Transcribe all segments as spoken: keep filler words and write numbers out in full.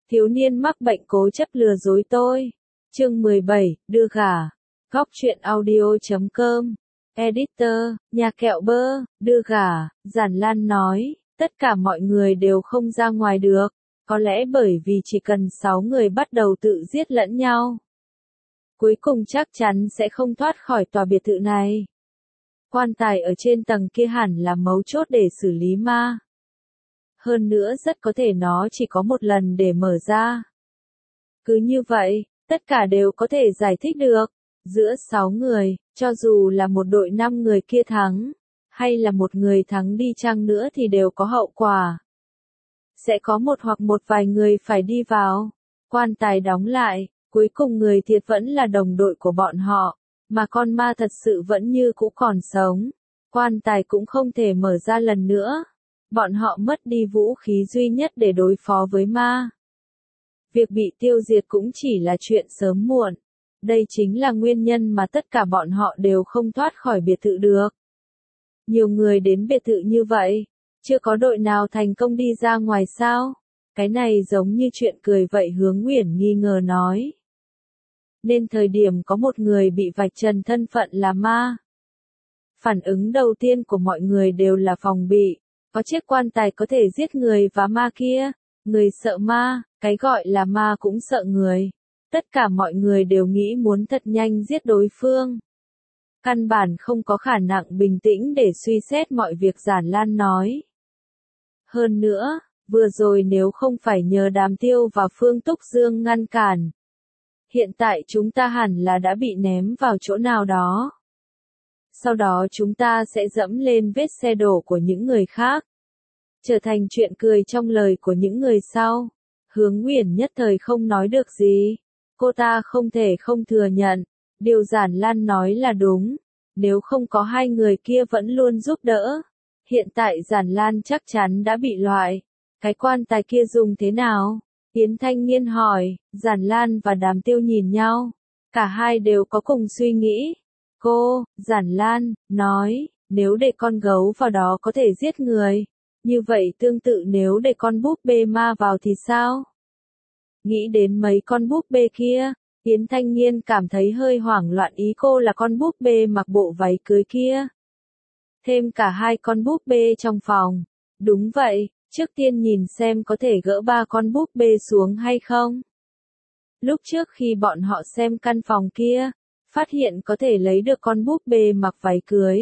Thiếu niên mắc bệnh cố chấp lừa dối tôi. Chương mười bảy, đưa gả. Góc truyện audio chấm com. Editor, nhà kẹo bơ, đưa gả. Giản Lan nói, tất cả mọi người đều không ra ngoài được. Có lẽ bởi vì chỉ cần sáu người bắt đầu tự giết lẫn nhau. Cuối cùng chắc chắn sẽ không thoát khỏi tòa biệt thự này. Quan tài ở trên tầng kia hẳn là mấu chốt để xử lý ma. Hơn nữa rất có thể nó chỉ có một lần để mở ra. Cứ như vậy, tất cả đều có thể giải thích được. Giữa sáu người, cho dù là một đội năm người kia thắng, hay là một người thắng đi chăng nữa thì đều có hậu quả. Sẽ có một hoặc một vài người phải đi vào. Quan tài đóng lại, cuối cùng người thiệt vẫn là đồng đội của bọn họ, mà con ma thật sự vẫn như cũ còn sống. Quan tài cũng không thể mở ra lần nữa. Bọn họ mất đi vũ khí duy nhất để đối phó với ma. Việc bị tiêu diệt cũng chỉ là chuyện sớm muộn. Đây chính là nguyên nhân mà tất cả bọn họ đều không thoát khỏi biệt thự được. Nhiều người đến biệt thự như vậy, chưa có đội nào thành công đi ra ngoài sao? Cái này giống như chuyện cười vậy, Hướng Uyển nghi ngờ nói. Nên thời điểm có một người bị vạch trần thân phận là ma. Phản ứng đầu tiên của mọi người đều là phòng bị. Có chiếc quan tài có thể giết người và ma kia. Người sợ ma, cái gọi là ma cũng sợ người. Tất cả mọi người đều nghĩ muốn thật nhanh giết đối phương. Căn bản không có khả năng bình tĩnh để suy xét mọi việc, Giản Lan nói. Hơn nữa, vừa rồi nếu không phải nhờ Đàm Tiêu và Phương Túc Dương ngăn cản, hiện tại chúng ta hẳn là đã bị ném vào chỗ nào đó. Sau đó chúng ta sẽ dẫm lên vết xe đổ của những người khác. Trở thành chuyện cười trong lời của những người sau. Hướng Uyển nhất thời không nói được gì. Cô ta không thể không thừa nhận. Điều Giản Lan nói là đúng. Nếu không có hai người kia vẫn luôn giúp đỡ. Hiện tại Giản Lan chắc chắn đã bị loại. Cái quan tài kia dùng thế nào? Yến Thanh Nghiên hỏi. Giản Lan và Đàm Tiêu nhìn nhau. Cả hai đều có cùng suy nghĩ. Cô, Giản Lan, nói, nếu để con gấu vào đó có thể giết người. Như vậy tương tự nếu để con búp bê ma vào thì sao? Nghĩ đến mấy con búp bê kia, Yến Thanh Nghiên cảm thấy hơi hoảng loạn, ý cô là con búp bê mặc bộ váy cưới kia. Thêm cả hai con búp bê trong phòng. Đúng vậy, trước tiên nhìn xem có thể gỡ ba con búp bê xuống hay không. Lúc trước khi bọn họ xem căn phòng kia, phát hiện có thể lấy được con búp bê mặc váy cưới.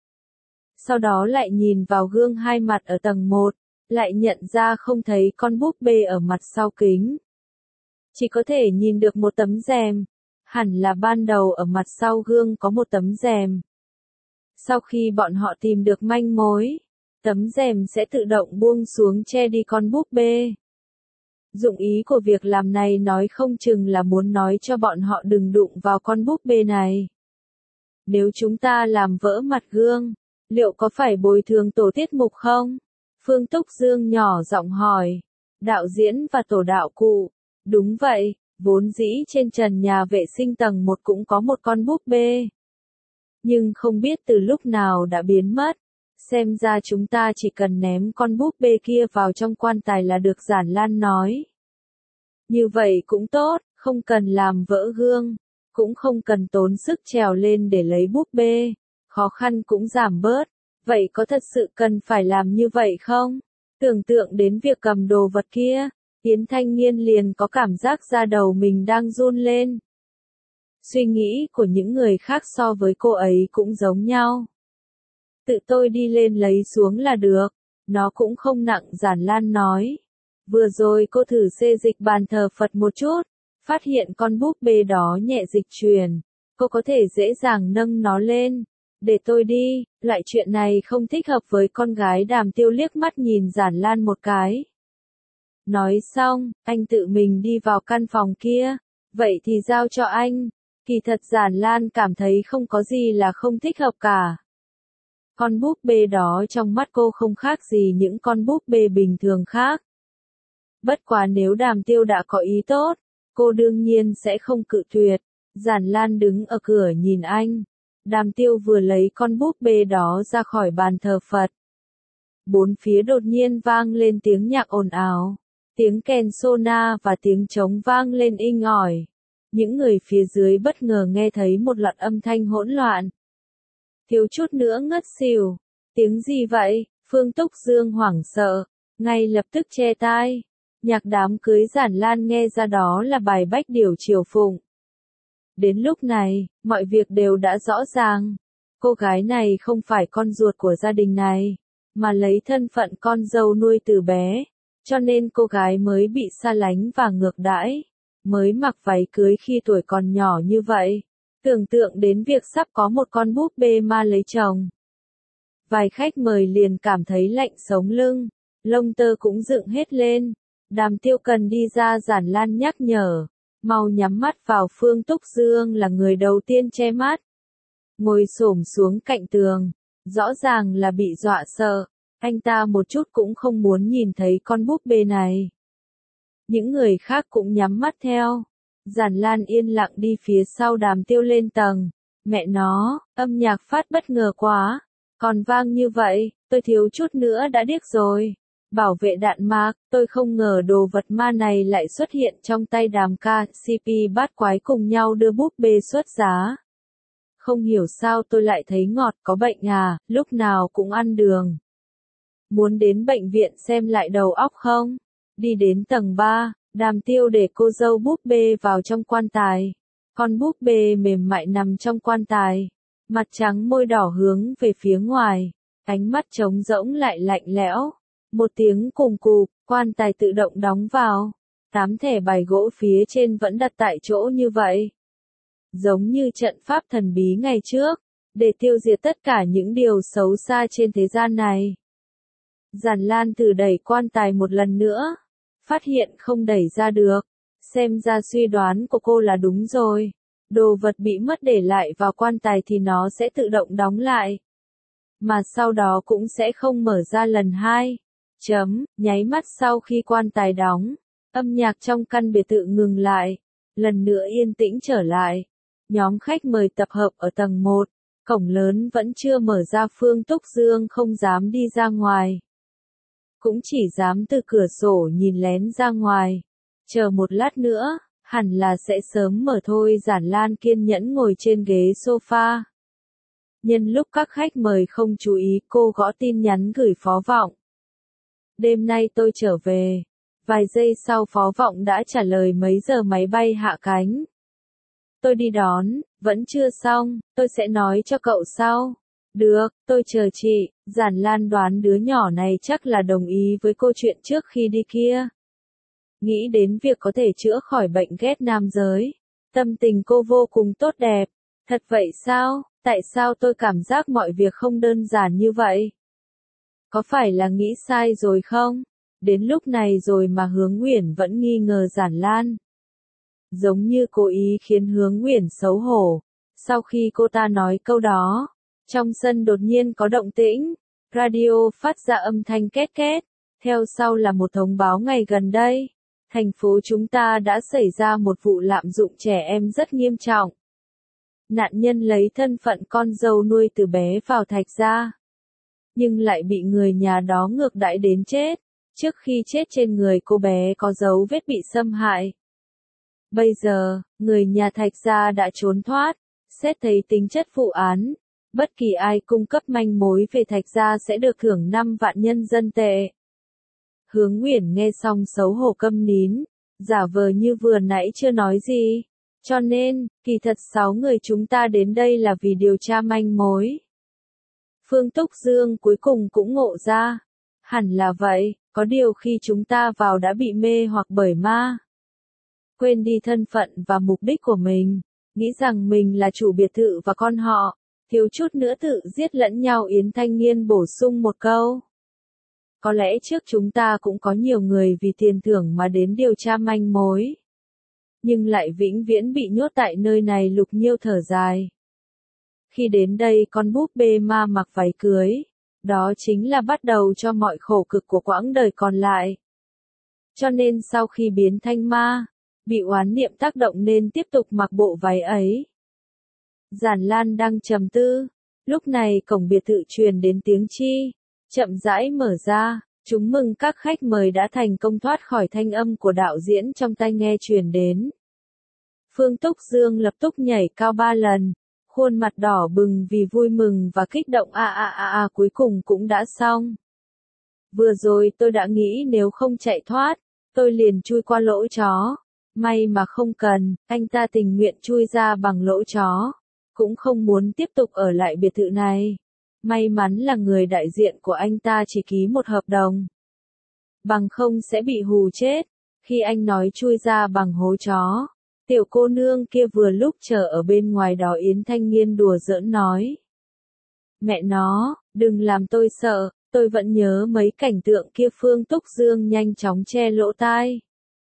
Sau đó lại nhìn vào gương hai mặt ở tầng một, lại nhận ra không thấy con búp bê ở mặt sau kính. Chỉ có thể nhìn được một tấm rèm, hẳn là ban đầu ở mặt sau gương có một tấm rèm. Sau khi bọn họ tìm được manh mối, tấm rèm sẽ tự động buông xuống che đi con búp bê. Dụng ý của việc làm này nói không chừng là muốn nói cho bọn họ đừng đụng vào con búp bê này. Nếu chúng ta làm vỡ mặt gương, liệu có phải bồi thường tổ tiết mục không? Phương Túc Dương nhỏ giọng hỏi. Đạo diễn và tổ đạo cụ. Đúng vậy, vốn dĩ trên trần nhà vệ sinh tầng một cũng có một con búp bê. Nhưng không biết từ lúc nào đã biến mất. Xem ra chúng ta chỉ cần ném con búp bê kia vào trong quan tài là được, Giản Lan nói. Như vậy cũng tốt, không cần làm vỡ gương, cũng không cần tốn sức trèo lên để lấy búp bê, khó khăn cũng giảm bớt. Vậy có thật sự cần phải làm như vậy không? Tưởng tượng đến việc cầm đồ vật kia, Yến Thanh Nghiên liền có cảm giác da đầu mình đang run lên. Suy nghĩ của những người khác so với cô ấy cũng giống nhau. Tự tôi đi lên lấy xuống là được, nó cũng không nặng, Giản Lan nói. Vừa rồi cô thử xê dịch bàn thờ Phật một chút, phát hiện con búp bê đó nhẹ dịch chuyển, cô có thể dễ dàng nâng nó lên. Để tôi đi, loại chuyện này không thích hợp với con gái. Đàm Tiêu liếc mắt nhìn Giản Lan một cái. Nói xong, anh tự mình đi vào căn phòng kia. Vậy thì giao cho anh. Kỳ thật Giản Lan cảm thấy không có gì là không thích hợp cả. Con búp bê đó trong mắt cô không khác gì những con búp bê bình thường khác. Bất quá nếu Đàm Tiêu đã có ý tốt, cô đương nhiên sẽ không cự tuyệt. Giản Lan đứng ở cửa nhìn anh. Đàm Tiêu vừa lấy con búp bê đó ra khỏi bàn thờ Phật. Bốn phía đột nhiên vang lên tiếng nhạc ồn ào. Tiếng kèn sona và tiếng trống vang lên inh ỏi. Những người phía dưới bất ngờ nghe thấy một loạt âm thanh hỗn loạn. Thiếu chút nữa ngất xỉu. Tiếng gì vậy? Phương Túc Dương hoảng sợ, ngay lập tức che tai. Nhạc đám cưới Giản Lan nghe ra đó là bài Bách Điểu Triều Phụng. Đến lúc này, mọi việc đều đã rõ ràng. Cô gái này không phải con ruột của gia đình này, mà lấy thân phận con dâu nuôi từ bé, cho nên cô gái mới bị xa lánh và ngược đãi, mới mặc váy cưới khi tuổi còn nhỏ như vậy. Tưởng tượng đến việc sắp có một con búp bê ma lấy chồng. Vài khách mời liền cảm thấy lạnh sống lưng, lông tơ cũng dựng hết lên. Đàm Tiêu Cần đi ra, Giản Lan nhắc nhở, mau nhắm mắt vào. Phương Túc Dương là người đầu tiên che mắt. Ngồi xổm xuống cạnh tường, rõ ràng là bị dọa sợ, anh ta một chút cũng không muốn nhìn thấy con búp bê này. Những người khác cũng nhắm mắt theo. Giản Lan yên lặng đi phía sau Đàm Tiêu lên tầng. Mẹ nó, âm nhạc phát bất ngờ quá, còn vang như vậy, tôi thiếu chút nữa đã điếc rồi. Bảo vệ đạn mạc, tôi không ngờ đồ vật ma này lại xuất hiện trong tay Đàm ca. xê pê bát quái cùng nhau đưa búp bê xuất giá. Không hiểu sao tôi lại thấy ngọt, có bệnh à, lúc nào cũng ăn đường. Muốn đến bệnh viện xem lại đầu óc không? Đi đến tầng ba, Đàm Tiêu để cô dâu búp bê vào trong quan tài. Con búp bê mềm mại nằm trong quan tài, mặt trắng môi đỏ hướng về phía ngoài, ánh mắt trống rỗng lại lạnh lẽo. Một tiếng cùm cụp, quan tài tự động đóng vào. Tám thẻ bài gỗ phía trên vẫn đặt tại chỗ như vậy. Giống như trận pháp thần bí ngày trước, để tiêu diệt tất cả những điều xấu xa trên thế gian này. Giản Lan thử đẩy quan tài một lần nữa, phát hiện không đẩy ra được. Xem ra suy đoán của cô là đúng rồi. Đồ vật bị mất để lại vào quan tài thì nó sẽ tự động đóng lại. Mà sau đó cũng sẽ không mở ra lần hai. Chấm, nháy mắt sau khi quan tài đóng, âm nhạc trong căn biệt thự ngừng lại. Lần nữa yên tĩnh trở lại. Nhóm khách mời tập hợp ở tầng một. Cổng lớn vẫn chưa mở ra. Phương Túc Dương không dám đi ra ngoài. Cũng chỉ dám từ cửa sổ nhìn lén ra ngoài. Chờ một lát nữa, hẳn là sẽ sớm mở thôi. Giản Lan kiên nhẫn ngồi trên ghế sofa. Nhân lúc các khách mời không chú ý, cô gõ tin nhắn gửi Phó Vọng. Đêm nay tôi trở về. Vài giây sau Phó Vọng đã trả lời mấy giờ máy bay hạ cánh. Tôi đi đón, vẫn chưa xong, tôi sẽ nói cho cậu sau. Được, tôi chờ chị. Giản Lan đoán đứa nhỏ này chắc là đồng ý với cô chuyện trước khi đi kia. Nghĩ đến việc có thể chữa khỏi bệnh ghét nam giới, tâm tình cô vô cùng tốt đẹp. Thật vậy sao? Tại sao tôi cảm giác mọi việc không đơn giản như vậy? Có phải là nghĩ sai rồi không? Đến lúc này rồi mà Hướng Uyển vẫn nghi ngờ Giản Lan. Giống như cố ý khiến Hướng Uyển xấu hổ. Sau khi cô ta nói câu đó, trong sân đột nhiên có động tĩnh. Radio phát ra âm thanh két két. Theo sau là một thông báo ngày gần đây. Thành phố chúng ta đã xảy ra một vụ lạm dụng trẻ em rất nghiêm trọng. Nạn nhân lấy thân phận con dâu nuôi từ bé vào Thạch Gia, nhưng lại bị người nhà đó ngược đãi đến chết. Trước khi chết trên người cô bé có dấu vết bị xâm hại. Bây giờ, người nhà Thạch Gia đã trốn thoát. Xét thấy tính chất vụ án, bất kỳ ai cung cấp manh mối về Thạch Gia sẽ được thưởng năm vạn nhân dân tệ. Hướng Uyển nghe xong xấu hổ câm nín, giả vờ như vừa nãy chưa nói gì. Cho nên, kỳ thật sáu người chúng ta đến đây là vì điều tra manh mối. Phương Túc Dương cuối cùng cũng ngộ ra. Hẳn là vậy, có điều khi chúng ta vào đã bị mê hoặc bởi ma. Quên đi thân phận và mục đích của mình, nghĩ rằng mình là chủ biệt thự và con họ, thiếu chút nữa tự giết lẫn nhau. Yến Thanh Nghiên bổ sung một câu. Có lẽ trước chúng ta cũng có nhiều người vì tiền thưởng mà đến điều tra manh mối. Nhưng lại vĩnh viễn bị nhốt tại nơi này. Lục Nhiêu thở dài. Khi đến đây con búp bê ma mặc váy cưới, đó chính là bắt đầu cho mọi khổ cực của quãng đời còn lại. Cho nên sau khi biến thành ma, bị oán niệm tác động nên tiếp tục mặc bộ váy ấy. Giản Lan đang trầm tư. Lúc này cổng biệt thự truyền đến tiếng chi. Chậm rãi mở ra. Chúng mừng các khách mời đã thành công thoát khỏi thanh âm của đạo diễn trong tai nghe truyền đến. Phương Túc Dương lập tức nhảy cao ba lần, khuôn mặt đỏ bừng vì vui mừng và kích động a a a a cuối cùng cũng đã xong. Vừa rồi tôi đã nghĩ nếu không chạy thoát, tôi liền chui qua lỗ chó. May mà không cần, anh ta tình nguyện chui ra bằng lỗ chó. Cũng không muốn tiếp tục ở lại biệt thự này. May mắn là người đại diện của anh ta chỉ ký một hợp đồng. Bằng không sẽ bị hù chết. Khi anh nói chui ra bằng hố chó, tiểu cô nương kia vừa lúc chờ ở bên ngoài đó Yến Thanh Nghiên đùa giỡn nói. Mẹ nó, đừng làm tôi sợ, tôi vẫn nhớ mấy cảnh tượng kia. Phương Túc Dương nhanh chóng che lỗ tai.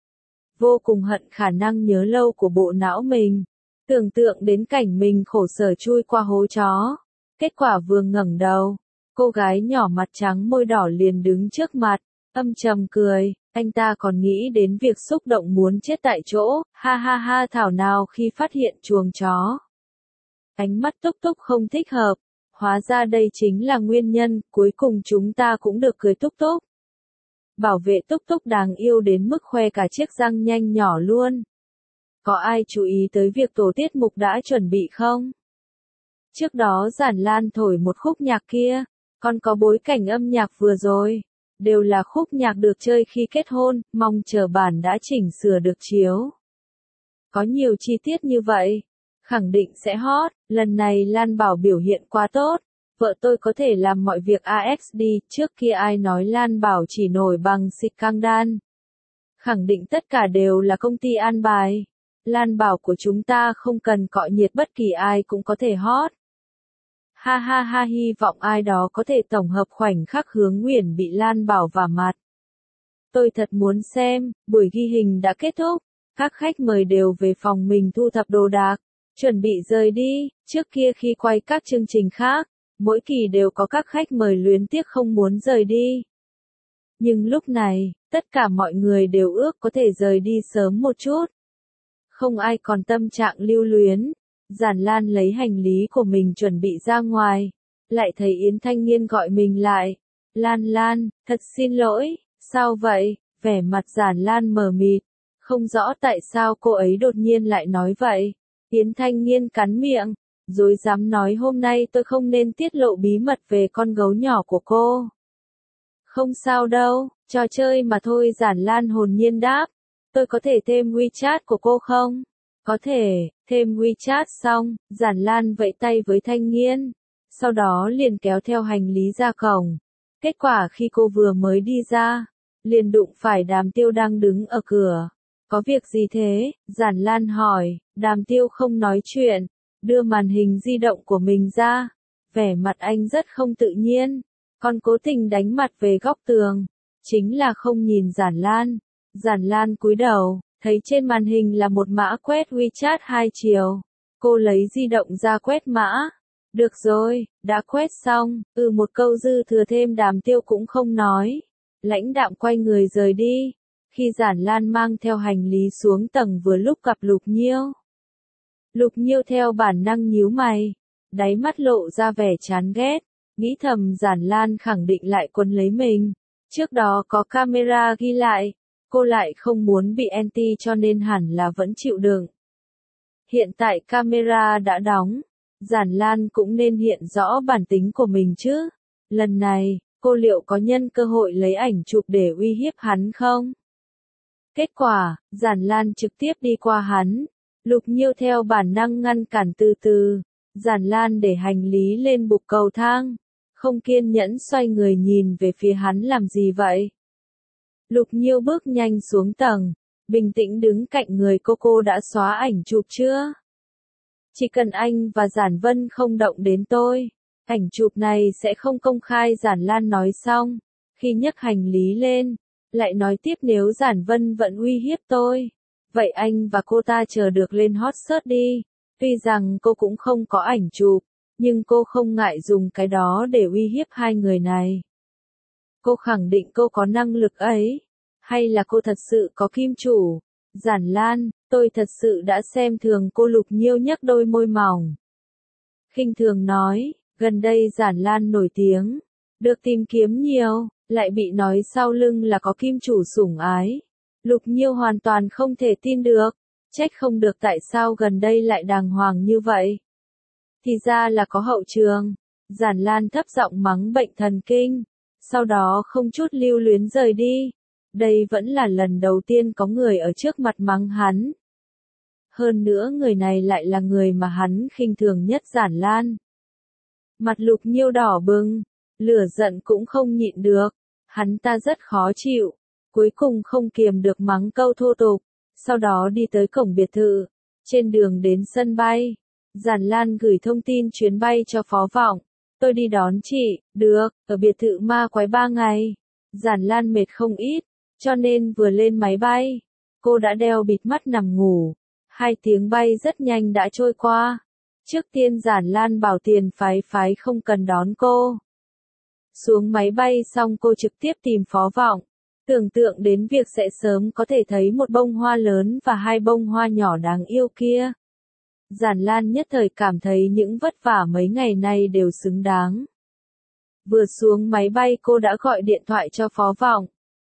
Vô cùng hận khả năng nhớ lâu của bộ não mình. Tưởng tượng đến cảnh mình khổ sở chui qua hố chó. Kết quả vừa ngẩng đầu, cô gái nhỏ mặt trắng môi đỏ liền đứng trước mặt, âm trầm cười, anh ta còn nghĩ đến việc xúc động muốn chết tại chỗ, ha ha ha thảo nào khi phát hiện chuồng chó. Ánh mắt Túc Túc không thích hợp, hóa ra đây chính là nguyên nhân, cuối cùng chúng ta cũng được cười Túc Túc. Bảo vệ Túc Túc đáng yêu đến mức khoe cả chiếc răng nhanh nhỏ luôn. Có ai chú ý tới việc tổ tiết mục đã chuẩn bị không? Trước đó Giản Lan thổi một khúc nhạc kia, còn có bối cảnh âm nhạc vừa rồi, đều là khúc nhạc được chơi khi kết hôn, mong chờ bản đã chỉnh sửa được chiếu. Có nhiều chi tiết như vậy, khẳng định sẽ hot, lần này Lan Bảo biểu hiện quá tốt, vợ tôi có thể làm mọi việc a ích đi, trước kia ai nói Lan Bảo chỉ nổi bằng scandal. Khẳng định tất cả đều là công ty an bài. Lan Bảo của chúng ta không cần cọ nhiệt bất kỳ ai cũng có thể hot. Ha ha ha hy vọng ai đó có thể tổng hợp khoảnh khắc Hướng Nguyền bị Lan Bảo vả mặt. Tôi thật muốn xem, buổi ghi hình đã kết thúc, các khách mời đều về phòng mình thu thập đồ đạc, chuẩn bị rời đi, trước kia khi quay các chương trình khác, mỗi kỳ đều có các khách mời luyến tiếc không muốn rời đi. Nhưng lúc này, tất cả mọi người đều ước có thể rời đi sớm một chút. Không ai còn tâm trạng lưu luyến. Giản Lan lấy hành lý của mình chuẩn bị ra ngoài, lại thấy Yến Thanh Nghiên gọi mình lại. Lan Lan, thật xin lỗi, sao vậy? Vẻ mặt Giản Lan mờ mịt, không rõ tại sao cô ấy đột nhiên lại nói vậy. Yến Thanh Nghiên cắn miệng, dối dám nói hôm nay tôi không nên tiết lộ bí mật về con gấu nhỏ của cô. Không sao đâu, trò chơi mà thôi. Giản Lan hồn nhiên đáp, tôi có thể thêm WeChat của cô không? Có thể, thêm WeChat xong, Giản Lan vẫy tay với Thanh Nghiên, sau đó liền kéo theo hành lý ra cổng. Kết quả khi cô vừa mới đi ra, liền đụng phải Đàm Tiêu đang đứng ở cửa. Có việc gì thế? Giản Lan hỏi, Đàm Tiêu không nói chuyện, đưa màn hình di động của mình ra. Vẻ mặt anh rất không tự nhiên, còn cố tình đánh mặt về góc tường, chính là không nhìn Giản Lan. Giản Lan cúi đầu, thấy trên màn hình là một mã quét WeChat hai chiều. Cô lấy di động ra quét mã. Được rồi, đã quét xong, ừ một câu dư thừa thêm Đàm Tiêu cũng không nói. Lãnh đạm quay người rời đi. Khi Giản Lan mang theo hành lý xuống tầng vừa lúc gặp Lục Nhiêu. Lục Nhiêu theo bản năng nhíu mày, đáy mắt lộ ra vẻ chán ghét, nghĩ thầm Giản Lan khẳng định lại quấn lấy mình. Trước đó có camera ghi lại, cô lại không muốn bị anti cho nên hẳn là vẫn chịu đựng. Hiện tại camera đã đóng, Giản Lan cũng nên hiện rõ bản tính của mình chứ. Lần này, cô liệu có nhân cơ hội lấy ảnh chụp để uy hiếp hắn không? Kết quả, Giản Lan trực tiếp đi qua hắn. Lục Nhiêu theo bản năng ngăn cản từ từ. Giản Lan để hành lý lên bục cầu thang. Không kiên nhẫn xoay người nhìn về phía hắn làm gì vậy? Lục Nhiêu bước nhanh xuống tầng. Bình tĩnh đứng cạnh người cô. Cô đã xóa ảnh chụp chưa? Chỉ cần anh và Giản Vân không động đến tôi, ảnh chụp này sẽ không công khai. Giản Lan nói xong. Khi nhấc hành lý lên, lại nói tiếp nếu Giản Vân vẫn uy hiếp tôi, vậy anh và cô ta chờ được lên hot search đi. Tuy rằng cô cũng không có ảnh chụp, nhưng cô không ngại dùng cái đó để uy hiếp hai người này. Cô khẳng định cô có năng lực ấy, hay là cô thật sự có kim chủ? Giản Lan, tôi thật sự đã xem thường cô. Lục Nhiêu nhấc đôi môi mỏng, khinh thường nói, gần đây Giản Lan nổi tiếng, được tìm kiếm nhiều, lại bị nói sau lưng là có kim chủ sủng ái. Lục Nhiêu hoàn toàn không thể tin được, trách không được tại sao gần đây lại đàng hoàng như vậy. Thì ra là có hậu trường. Giản Lan thấp giọng mắng bệnh thần kinh, sau đó không chút lưu luyến rời đi. Đây vẫn là lần đầu tiên có người ở trước mặt mắng hắn. Hơn nữa người này lại là người mà hắn khinh thường nhất. Giản Lan. Mặt Lục Nhiêu đỏ bừng, lửa giận cũng không nhịn được, hắn ta rất khó chịu, cuối cùng không kiềm được mắng câu thô tục, sau đó đi tới cổng biệt thự. Trên đường đến sân bay, Giản Lan gửi thông tin chuyến bay cho Phó Vọng. Tôi đi đón chị, được, ở biệt thự ma quái ba ngày. Giản Lan mệt không ít, cho nên vừa lên máy bay, cô đã đeo bịt mắt nằm ngủ. Hai tiếng bay rất nhanh đã trôi qua. Trước tiên Giản Lan bảo Tiền Phái Phái không cần đón cô. Xuống máy bay xong cô trực tiếp tìm Phó Vọng, tưởng tượng đến việc sẽ sớm có thể thấy một bông hoa lớn và hai bông hoa nhỏ đáng yêu kia. Giản Lan nhất thời cảm thấy những vất vả mấy ngày nay đều xứng đáng. Vừa xuống máy bay cô đã gọi điện thoại cho Phó Vọng.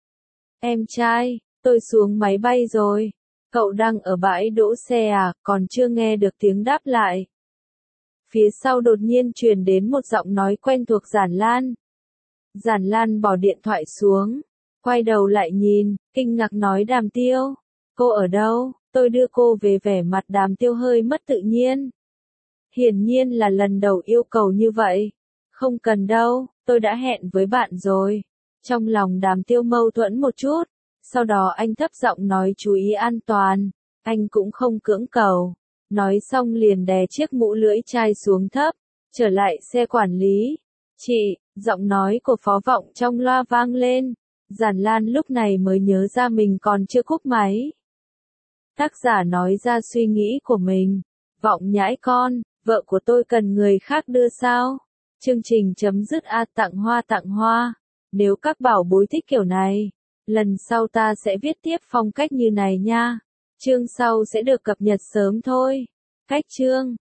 Em trai, tôi xuống máy bay rồi. Cậu đang ở bãi đỗ xe à, còn chưa nghe được tiếng đáp lại. Phía sau đột nhiên truyền đến một giọng nói quen thuộc Giản Lan. Giản Lan bỏ điện thoại xuống, quay đầu lại nhìn, kinh ngạc nói Đàm Tiêu. Cô ở đâu? Tôi đưa cô về. Vẻ mặt Đàm Tiêu hơi mất tự nhiên. Hiển nhiên là lần đầu yêu cầu như vậy. Không cần đâu, tôi đã hẹn với bạn rồi. Trong lòng Đàm Tiêu mâu thuẫn một chút, sau đó anh thấp giọng nói chú ý an toàn, anh cũng không cưỡng cầu. Nói xong liền đè chiếc mũ lưỡi chai xuống thấp, trở lại xe quản lý. Chị, giọng nói của Phó Vọng trong loa vang lên. Giản Lan lúc này mới nhớ ra mình còn chưa cúp máy. Tác giả nói ra suy nghĩ của mình. Vọng nhãi con, vợ của tôi cần người khác đưa sao? Chương trình chấm dứt. A tặng hoa tặng hoa. Nếu các bảo bối thích kiểu này, lần sau ta sẽ viết tiếp phong cách như này nha. Chương sau sẽ được cập nhật sớm thôi. Cách chương